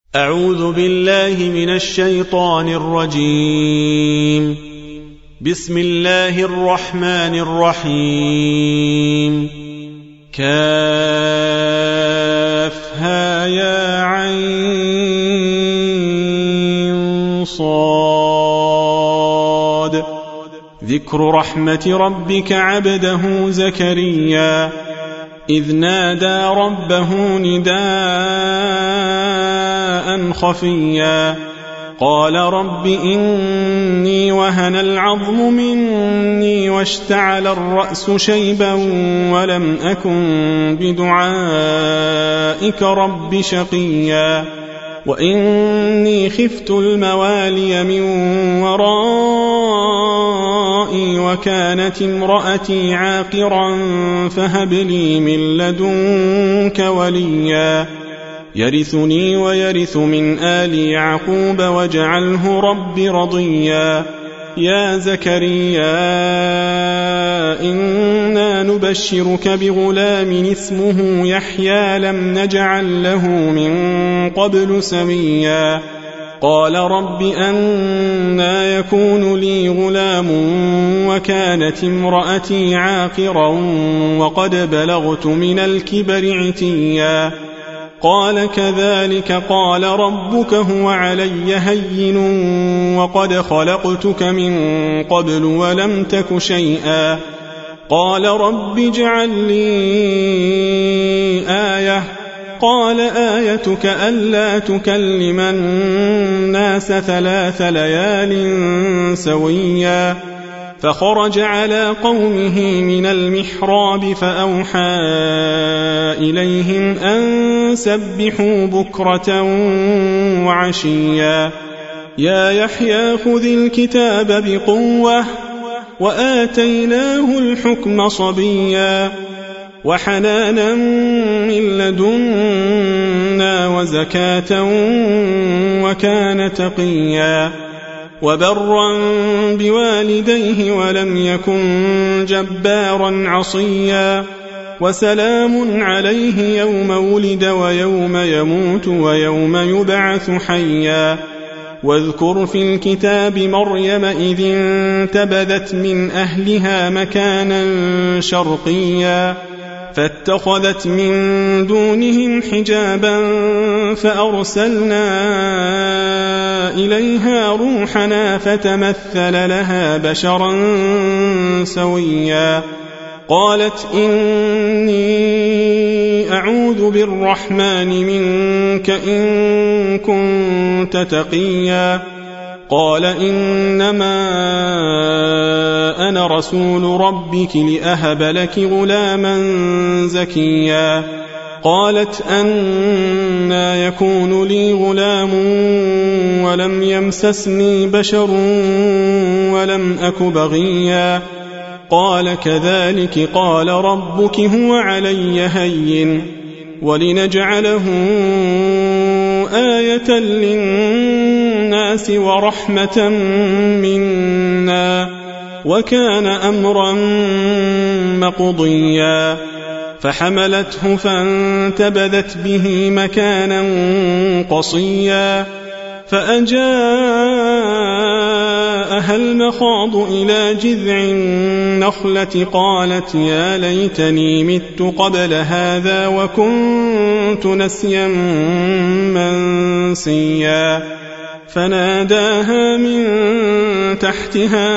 أعوذ بالله من الشيطان الرجيم. بسم الله الرحمن الرحيم. كافها يا عين صاد. ذكر رحمة ربك عبده زكريا إذ نادى ربه نداء خفيا قال رب إني وهن العظم مني واشتعل الرأس شيبا ولم أكن بدعائك رب شقيا وإني خفت الموالي من ورائي وكانت امرأتي عاقرا فهب لي من لدنك وليا يرثني ويرث من آل يعقوب واجعله رب رضيا. يا زكريا إنا نبشرك بغلام اسمه يحيى لم نجعل له من قبل سميا قال رب أنى يكون لي غلام وكانت امرأتي عاقرا وقد بلغت من الكبر عتيا قال كذلك قال ربك هو علي هين وقد خلقتك من قبل ولم تك شيئا قال رب اجعل لي آية قال آيتك ألا تكلم الناس 3 ليال سويا فخرج على قومه من المحراب فأوحى إليهم أن سبحوا بكرة وعشيا يا يحيى خذ الكتاب بقوة وآتيناه الحكم صبيا وحنانا من لدنا وزكاة وكان تقيا وبرا بوالديه ولم يكن جبارا عصيا وسلام عليه يوم ولد ويوم يموت ويوم يبعث حيا واذكر في الكتاب مريم إذ انتبذت من أهلها مكانا شرقيا فاتخذت من دونهم حجابا فأرسلنا إليها روحنا فتمثل لها بشرا سويا قالت إني أعوذ بالرحمن منك إن كنت تقيا قال إنما أنا رسول ربك لأهب لك غلاما زكيا قالت أنى يكون لي غلام ولم يمسسني بشر ولم أك بغيا قال كذلك قال ربك هو علي هين ولنجعله آية للناس ورحمة منا وكان أمرا مقضيا فحملته فانتبذت به مكانا قصيا فأجاءها المخاض إلى جذع النخلة قالت يا ليتني مت قبل هذا وكنت نسيا منسيا فناداها من تحتها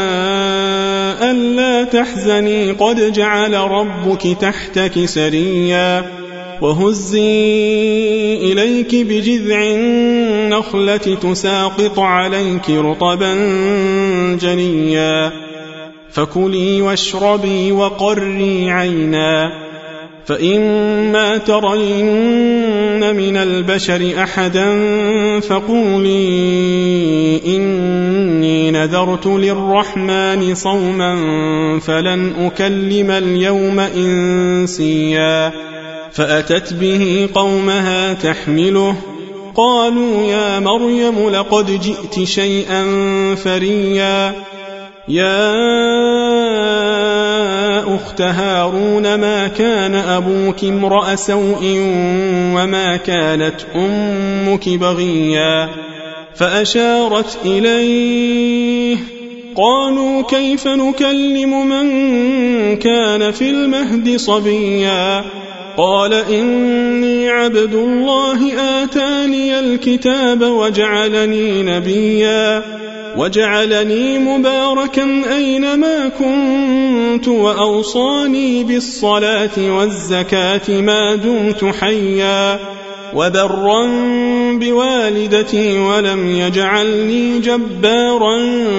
ألا تحزني قد جعل ربك تحتك سريا وهزي إليك بجذع النخلة تساقط عليك رطبا جنيا فكلي واشربي وقري عينا فإما ترين من البشر أحدا فقولي إني نذرت للرحمن صوما فلن أكلم اليوم إنسيا فأتت به قومها تحمله قالوا يا مريم لقد جئت شيئا فريا يا يا أخت هارون ما كان أبوك امرأ سوء وما كانت أمك بغيا فأشارت إليه قالوا كيف نكلم من كان في المهد صبيا قال إني عبد الله آتاني الكتاب وجعلني نبيا وجعلني مباركا أينما كنت وأوصاني بالصلاة والزكاة ما دمت حيا وبرا بوالدتي ولم يجعلني جبارا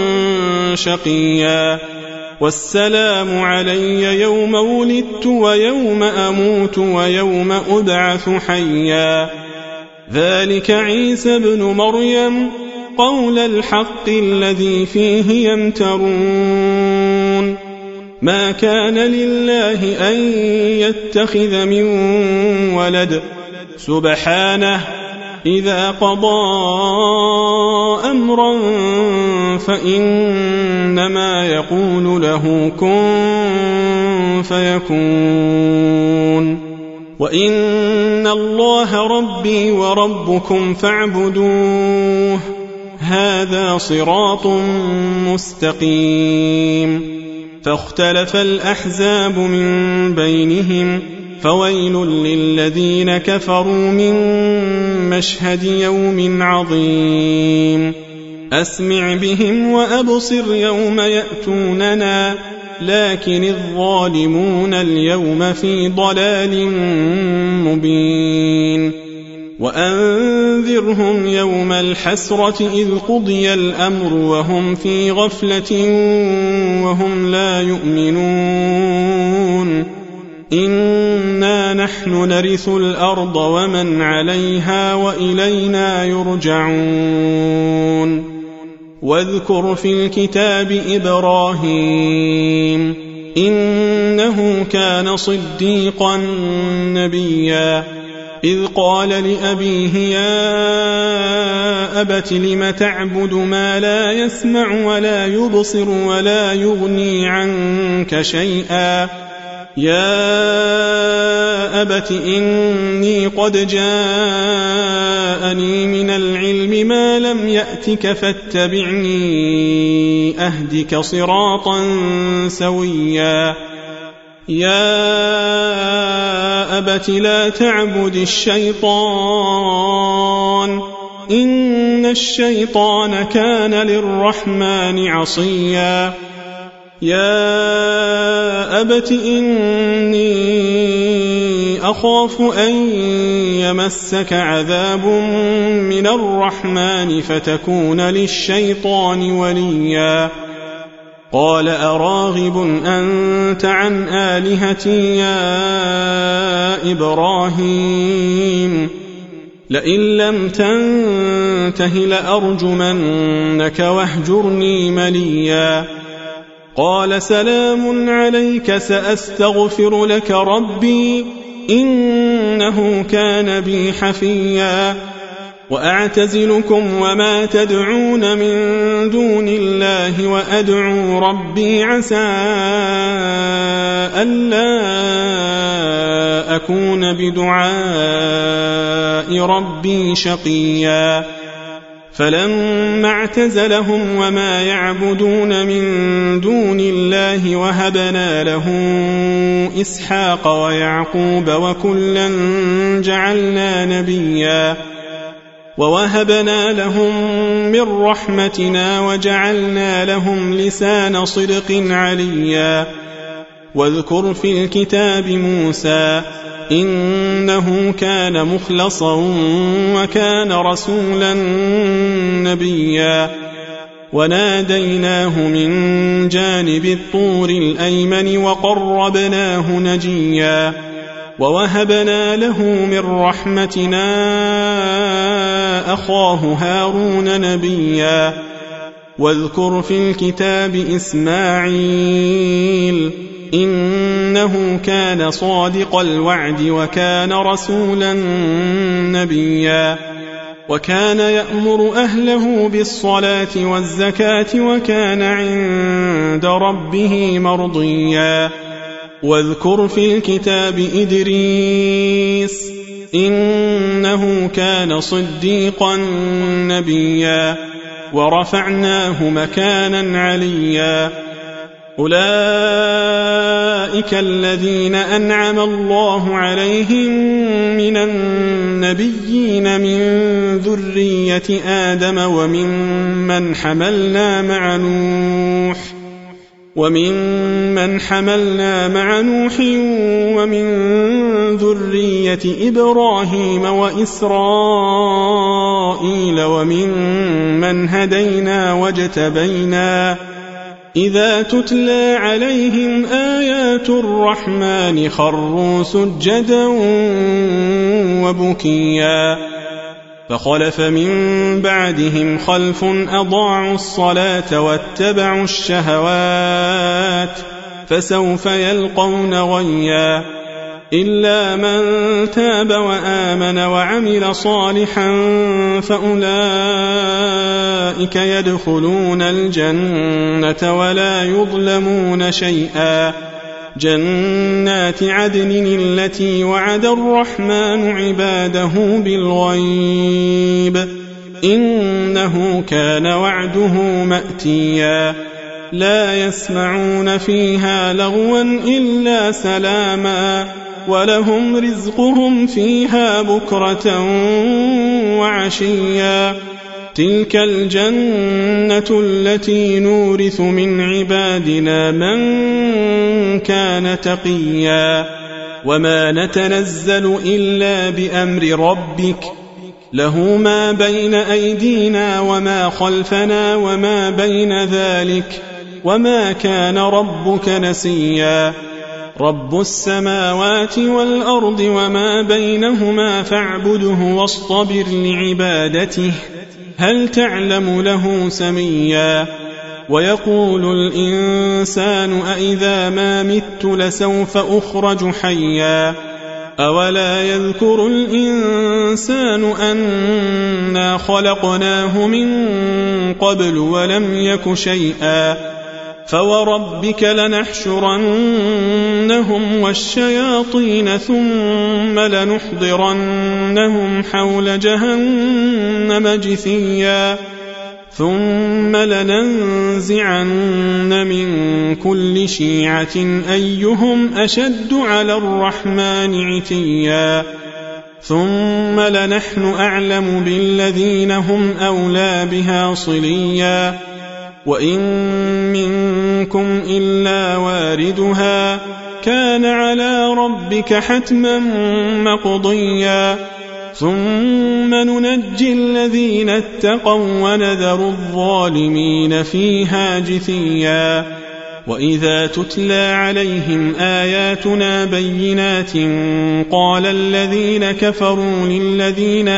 شقيا والسلام علي يوم ولدت ويوم أموت ويوم أبعث حيا ذلك عيسى بن مريم قول الحق الذي فيه يمترون ما كان لله أن يتخذ من ولد سبحانه إذا قضى أمرا فإنما يقول له كن فيكون وإن الله ربي وربكم فاعبدوه هذا صراط مستقيم فاختلف الأحزاب من بينهم فويل للذين كفروا من مشهد يوم عظيم أسمع بهم وأبصر يوم يأتوننا لكن الظالمون اليوم في ضلال مبين وأنذرهم يوم الحسرة إذ قضي الأمر وهم في غفلة وهم لا يؤمنون إنا نحن نرث الأرض ومن عليها وإلينا يرجعون واذكر في الكتاب إبراهيم إنه كان صديقا نبيا إذ قال لأبيه يا أبت لم تعبد ما لا يسمع ولا يبصر ولا يغني عنك شيئا يا أبت إني قد جاءني من العلم ما لم يأتك فاتبعني أهدك صراطا سويا يا أبت لا تعبد الشيطان إن الشيطان كان للرحمن عصيا يا أبت إني أخاف أن يمسك عذاب من الرحمن فتكون للشيطان وليا قال أراغب أنت عن آلهتي يا إبراهيم لئن لم تنته لأرجمنك واهجرني مليا قال سلام عليك سأستغفر لك ربي إنه كان بي حفيا وأعتزلكم وما تدعون من دون الله وأدعو ربي عسى ألا أكون بدعاء ربي شقيا فلما اعتزلهم وما يعبدون من دون الله وهبنا له إسحاق ويعقوب وكلا جعلنا نبيا ووهبنا لهم من رحمتنا وجعلنا لهم لسان صدق عليا واذكر في الكتاب موسى إنه كان مخلصا وكان رسولا نبيا وناديناه من جانب الطور الأيمن وقربناه نجيا ووهبنا له من رحمتنا أخاه هارون نبيا واذكر في الكتاب إسماعيل إنه كان صادق الوعد وكان رسولا نبيا وكان يأمر أهله بالصلاة والزكاة وكان عند ربه مرضيا واذكر في الكتاب إدريس إنه كان صديقا نبيا ورفعناه مكانا عليا أولئك الذين أنعم الله عليهم من النبيين من ذرية آدم ومن حملنا مع نوح ومن ذرية إبراهيم وإسرائيل ومن هدينا واجتبينا إذا تتلى عليهم آيات الرحمن خروا سجدا وبكيا فخلف من بعدهم خلف أضاعوا الصلاة واتبعوا الشهوات فسوف يلقون غيا إلا من تاب وآمن وعمل صالحا فأولئك يدخلون الجنة ولا يظلمون شيئا جنات عدن التي وعد الرحمن عباده بالغيب إنه كان وعده مأتيا لا يسمعون فيها لغوا إلا سلاما ولهم رزقهم فيها بكرة وعشيا تلك الجنة التي نورث من عبادنا من كان تقيا وما نتنزل إلا بأمر ربك له ما بين أيدينا وما خلفنا وما بين ذلك وما كان ربك نسيا رب السماوات والأرض وما بينهما فاعبده واصطبر لعبادته هل تعلم له سميا ويقول الإنسان أإذا ما مت لسوف أخرج حيا أولا يذكر الإنسان أنا خلقناه من قبل ولم يك شيئا فوربك لنحشرنهم والشياطين ثم لنحضرنهم حول جهنم جثيا ثم لننزعن من كل شيعة أيهم أشد على الرحمن عتيا ثم لنحن أعلم بالذين هم أولى بها صليا وإن منكم إلا واردها كان على ربك حتما مقضيا ثم ننجي الذين اتقوا ونذر الظالمين فيها جثيا وإذا تتلى عليهم آياتنا بينات قال الذين كفروا للذين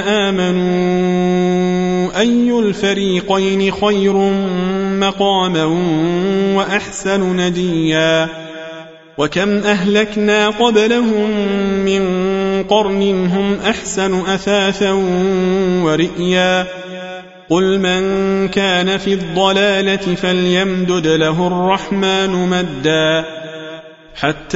آمنوا أي الفريقين خير مقاما وأحسن نديا وكم أهلكنا قبلهم من قرن هم أحسن أثاثا ورئيا قل من كان في الضلالة فليمدد له الرحمن مدا حتى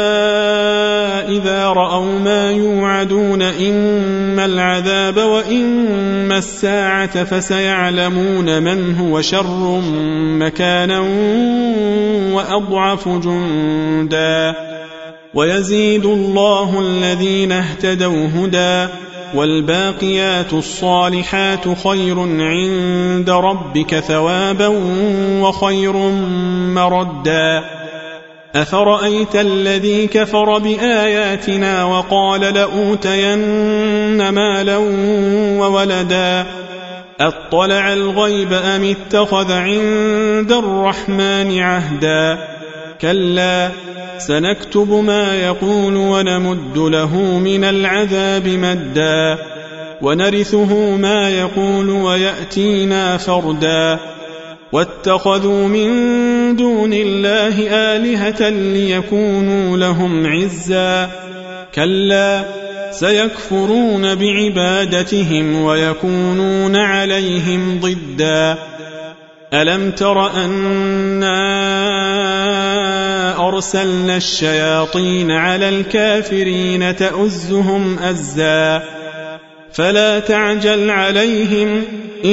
إذا رأوا ما يوعدون إما العذاب وإما الساعة فسيعلمون من هو شر مكانا وأضعف جندا ويزيد الله الذين اهتدوا هدى والباقيات الصالحات خير عند ربك ثوابا وخير مردا أفرأيت الذي كفر بآياتنا وقال لأوتين مالا وولدا أطلع الغيب أم اتخذ عند الرحمن عهدا كلا سنكتب ما يقول ونمد له من العذاب مدا ونرثه ما يقول ويأتينا فردا واتخذوا من دون الله آلهة ليكونوا لهم عزا كلا سيكفرون بعبادتهم ويكونون عليهم ضدا ألم تر أنا أرسلنا الشياطين على الكافرين تؤزهم أزا فلا تعجل عليهم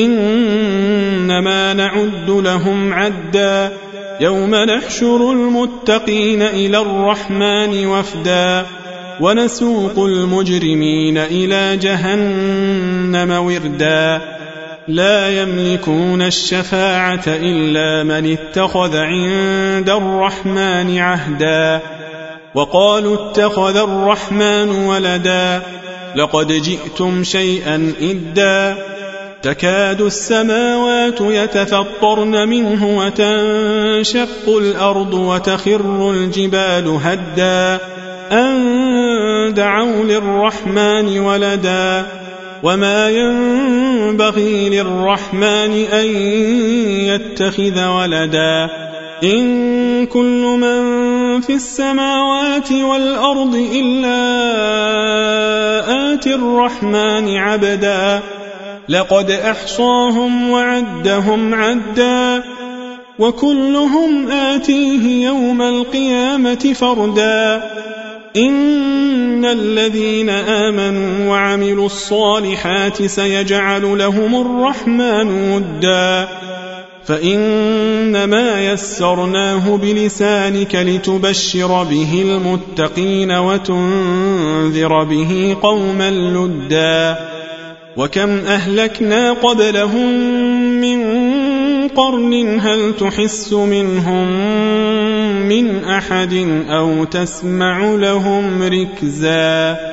إنما نعد لهم عدا يوم نحشر المتقين إلى الرحمن وفدا ونسوق المجرمين إلى جهنم وردا لا يملكون الشفاعة إلا من اتخذ عند الرحمن عهدا وقالوا اتخذ الرحمن ولدا لقد جئتم شيئا إدا تكاد السماوات يتفطرن منه وتنشق الأرض وتخر الجبال هدا أن دعوا للرحمن ولدا وما ينبغي للرحمن أن يتخذ ولدا إن كل من في السماوات والأرض إلا آتي الرحمن عبدا لقد أحصاهم وعدهم عدا وكلهم آتيه يوم القيامة فردا إن الذين آمنوا وعملوا الصالحات سيجعل لهم الرحمن ودا فإنما يسرناه بلسانك لتبشر به المتقين وتنذر به قوما لدا وكم أهلكنا قبلهم من قرن هل تحس منهم من أحد أو تسمع لهم ركزا